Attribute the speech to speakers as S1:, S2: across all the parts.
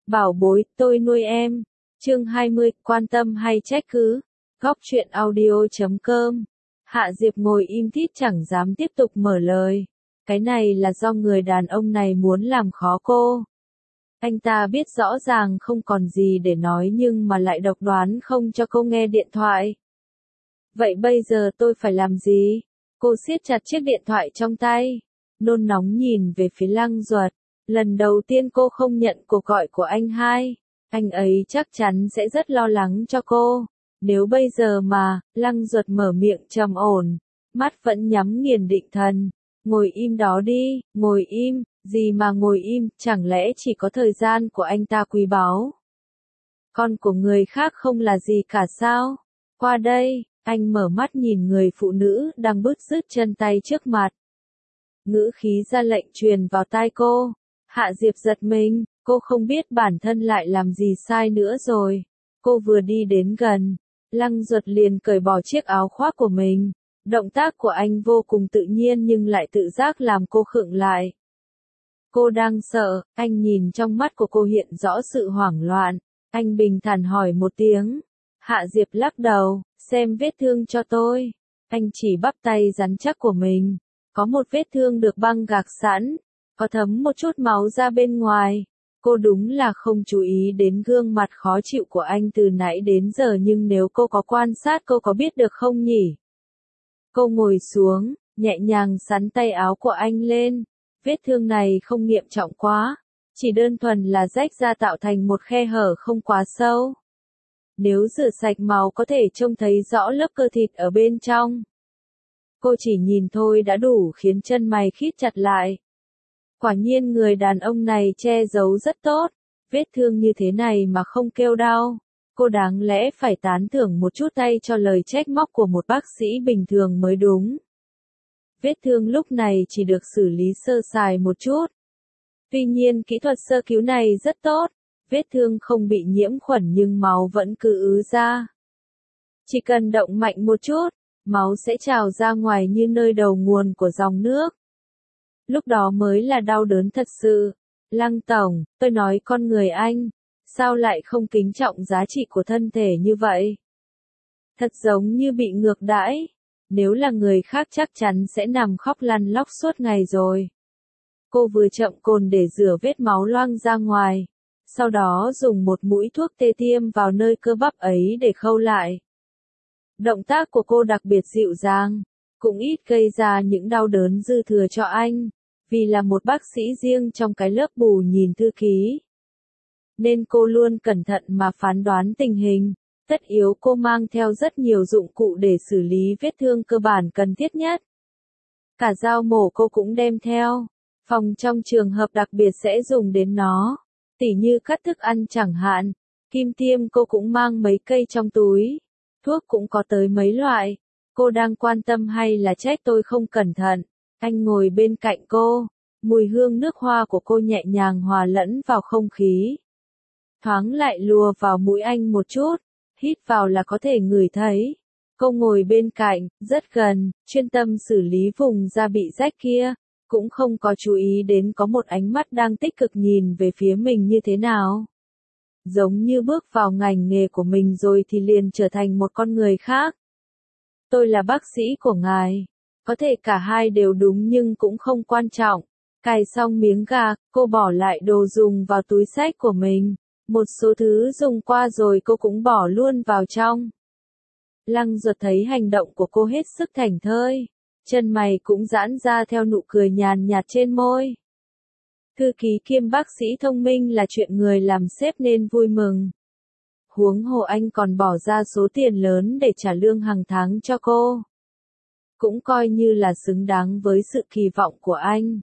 S1: Bảo bối, tôi nuôi em. Chương 20, quan tâm hay trách cứ. Góc truyện audio.com. Hạ Diệp ngồi im thít chẳng dám tiếp tục mở lời. Cái này là do người đàn ông này muốn làm khó cô. Anh ta biết rõ ràng không còn gì để nói nhưng mà lại độc đoán không cho cô nghe điện thoại. Vậy bây giờ tôi phải làm gì? Cô siết chặt chiếc điện thoại trong tay, nôn nóng nhìn về phía Lăng Duật. Lần đầu tiên cô không nhận cuộc gọi của anh hai. Anh ấy chắc chắn sẽ rất lo lắng cho cô. Nếu bây giờ mà, Lăng Duật mở miệng trầm ổn, mắt vẫn nhắm nghiền định thần. Ngồi im đó đi, ngồi im, gì mà ngồi im, chẳng lẽ chỉ có thời gian của anh ta quý báu? Con của người khác không là gì cả sao? Qua đây, anh mở mắt nhìn người phụ nữ đang bứt rứt chân tay trước mặt. Ngữ khí ra lệnh truyền vào tai cô. Hạ Diệp giật mình, cô không biết bản thân lại làm gì sai nữa rồi. Cô vừa đi đến gần, Lăng Duật liền cởi bỏ chiếc áo khoác của mình. Động tác của anh vô cùng tự nhiên nhưng lại tự giác làm cô khựng lại. Cô đang sợ, anh nhìn trong mắt của cô hiện rõ sự hoảng loạn. Anh bình thản hỏi một tiếng. Hạ Diệp lắc đầu, xem vết thương cho tôi. Anh chỉ bắp tay rắn chắc của mình. Có một vết thương được băng gạc sẵn, có thấm một chút máu ra bên ngoài. Cô đúng là không chú ý đến gương mặt khó chịu của anh từ nãy đến giờ nhưng nếu cô có quan sát cô có biết được không nhỉ? Cô ngồi xuống, nhẹ nhàng xắn tay áo của anh lên. Vết thương này không nghiêm trọng quá, chỉ đơn thuần là rách ra tạo thành một khe hở không quá sâu. Nếu rửa sạch máu có thể trông thấy rõ lớp cơ thịt ở bên trong. Cô chỉ nhìn thôi đã đủ khiến chân mày khít chặt lại. Quả nhiên người đàn ông này che giấu rất tốt, vết thương như thế này mà không kêu đau. Cô đáng lẽ phải tán thưởng một chút tay cho lời trách móc của một bác sĩ bình thường mới đúng. Vết thương lúc này chỉ được xử lý sơ sài một chút. Tuy nhiên kỹ thuật sơ cứu này rất tốt, vết thương không bị nhiễm khuẩn nhưng máu vẫn cứ ứ ra. Chỉ cần động mạnh một chút, máu sẽ trào ra ngoài như nơi đầu nguồn của dòng nước. Lúc đó mới là đau đớn thật sự. Lăng tổng, tôi nói con người anh, sao lại không kính trọng giá trị của thân thể như vậy? Thật giống như bị ngược đãi. Nếu là người khác chắc chắn sẽ nằm khóc lăn lóc suốt ngày rồi. Cô vừa chậm cồn để rửa vết máu loang ra ngoài. Sau đó dùng một mũi thuốc tê tiêm vào nơi cơ bắp ấy để khâu lại. Động tác của cô đặc biệt dịu dàng, cũng ít gây ra những đau đớn dư thừa cho anh. Vì là một bác sĩ riêng trong cái lớp bù nhìn thư ký, nên cô luôn cẩn thận mà phán đoán tình hình. Tất yếu cô mang theo rất nhiều dụng cụ để xử lý vết thương cơ bản cần thiết nhất. Cả dao mổ cô cũng đem theo, phòng trong trường hợp đặc biệt sẽ dùng đến nó, tỉ như cắt thức ăn chẳng hạn. Kim tiêm cô cũng mang mấy cây trong túi, thuốc cũng có tới mấy loại. Cô đang quan tâm hay là trách tôi không cẩn thận? Anh ngồi bên cạnh cô, mùi hương nước hoa của cô nhẹ nhàng hòa lẫn vào không khí. Thoáng lại lùa vào mũi anh một chút, hít vào là có thể ngửi thấy. Cô ngồi bên cạnh, rất gần, chuyên tâm xử lý vùng da bị rách kia, cũng không có chú ý đến có một ánh mắt đang tích cực nhìn về phía mình như thế nào. Giống như bước vào ngành nghề của mình rồi thì liền trở thành một con người khác. Tôi là bác sĩ của ngài. Có thể cả hai đều đúng nhưng cũng không quan trọng. Cài xong miếng gạc, cô bỏ lại đồ dùng vào túi xách của mình. Một số thứ dùng qua rồi cô cũng bỏ luôn vào trong. Lăng Duật thấy hành động của cô hết sức thảnh thơi. Chân mày cũng giãn ra theo nụ cười nhàn nhạt trên môi. Thư ký kiêm bác sĩ thông minh là chuyện người làm sếp nên vui mừng. Huống hồ anh còn bỏ ra số tiền lớn để trả lương hàng tháng cho cô. Cũng coi như là xứng đáng với sự kỳ vọng của anh.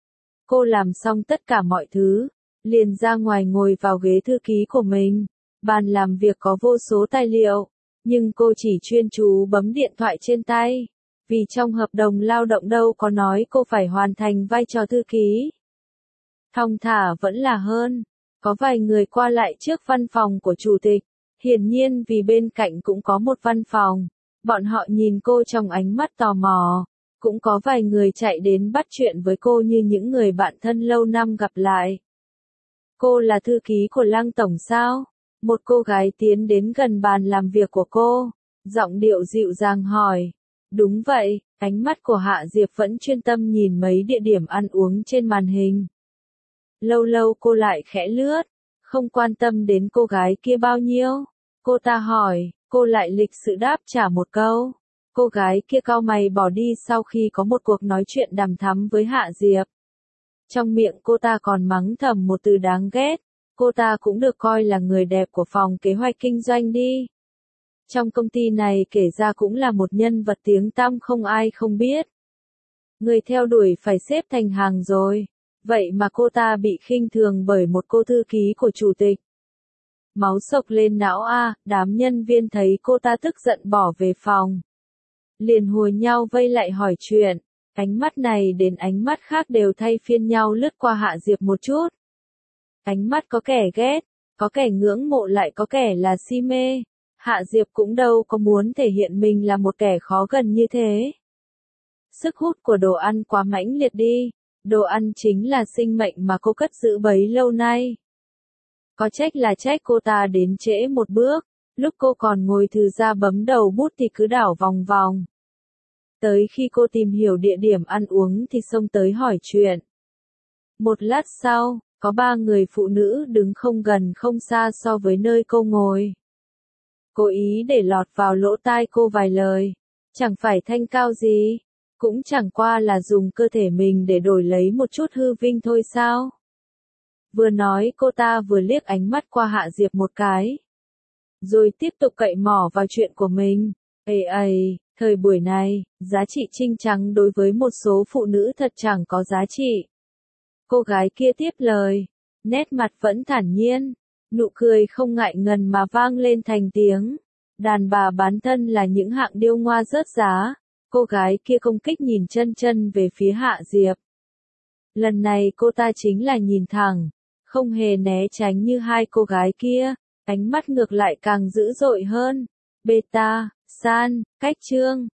S1: Cô làm xong tất cả mọi thứ, liền ra ngoài ngồi vào ghế thư ký của mình. Bàn làm việc có vô số tài liệu, nhưng cô chỉ chuyên chú bấm điện thoại trên tay. Vì trong hợp đồng lao động đâu có nói cô phải hoàn thành vai trò thư ký. Thong thả vẫn là hơn. Có vài người qua lại trước văn phòng của chủ tịch. Hiển nhiên vì bên cạnh cũng có một văn phòng. Bọn họ nhìn cô trong ánh mắt tò mò. Cũng có vài người chạy đến bắt chuyện với cô như những người bạn thân lâu năm gặp lại. Cô là thư ký của Lăng tổng sao? Một cô gái tiến đến gần bàn làm việc của cô, giọng điệu dịu dàng hỏi. Đúng vậy, ánh mắt của Hạ Diệp vẫn chuyên tâm nhìn mấy địa điểm ăn uống trên màn hình. Lâu lâu cô lại khẽ lướt, không quan tâm đến cô gái kia bao nhiêu. Cô ta hỏi, cô lại lịch sự đáp trả một câu. Cô gái kia cau mày bỏ đi sau khi có một cuộc nói chuyện đằm thắm với Hạ Diệp. Trong miệng cô ta còn mắng thầm một từ đáng ghét. Cô ta cũng được coi là người đẹp của phòng kế hoạch kinh doanh đi. Trong công ty này kể ra cũng là một nhân vật tiếng tăm không ai không biết. Người theo đuổi phải xếp thành hàng rồi. Vậy mà cô ta bị khinh thường bởi một cô thư ký của chủ tịch. Máu sộc lên não a, đám nhân viên thấy cô ta tức giận bỏ về phòng. Liền hùa nhau vây lại hỏi chuyện. Ánh mắt này đến ánh mắt khác đều thay phiên nhau lướt qua Hạ Diệp một chút. Ánh mắt có kẻ ghét, có kẻ ngưỡng mộ lại có kẻ là si mê. Hạ Diệp cũng đâu có muốn thể hiện mình là một kẻ khó gần như thế. Sức hút của đồ ăn quá mãnh liệt đi. Đồ ăn chính là sinh mệnh mà cô cất giữ bấy lâu nay. Có trách là trách cô ta đến trễ một bước, lúc cô còn ngồi thư ra bấm đầu bút thì cứ đảo vòng vòng. Tới khi cô tìm hiểu địa điểm ăn uống thì xông tới hỏi chuyện. Một lát sau, có 3 người phụ nữ đứng không gần không xa so với nơi cô ngồi. Cố ý để lọt vào lỗ tai cô vài lời. Chẳng phải thanh cao gì, cũng chẳng qua là dùng cơ thể mình để đổi lấy một chút hư vinh thôi sao. Vừa nói cô ta vừa liếc ánh mắt qua Hạ Diệp một cái. Rồi tiếp tục cậy mỏ vào chuyện của mình. Thời buổi này, giá trị trinh trắng đối với một số phụ nữ thật chẳng có giá trị. Cô gái kia tiếp lời, nét mặt vẫn thản nhiên, nụ cười không ngại ngần mà vang lên thành tiếng. Đàn bà bán thân là những hạng điêu ngoa rớt giá. Cô gái kia công kích nhìn chân chân về phía Hạ Diệp. Lần này cô ta chính là nhìn thẳng, không hề né tránh như hai cô gái kia, ánh mắt ngược lại càng dữ dội hơn. Beta, San, Cách Trương,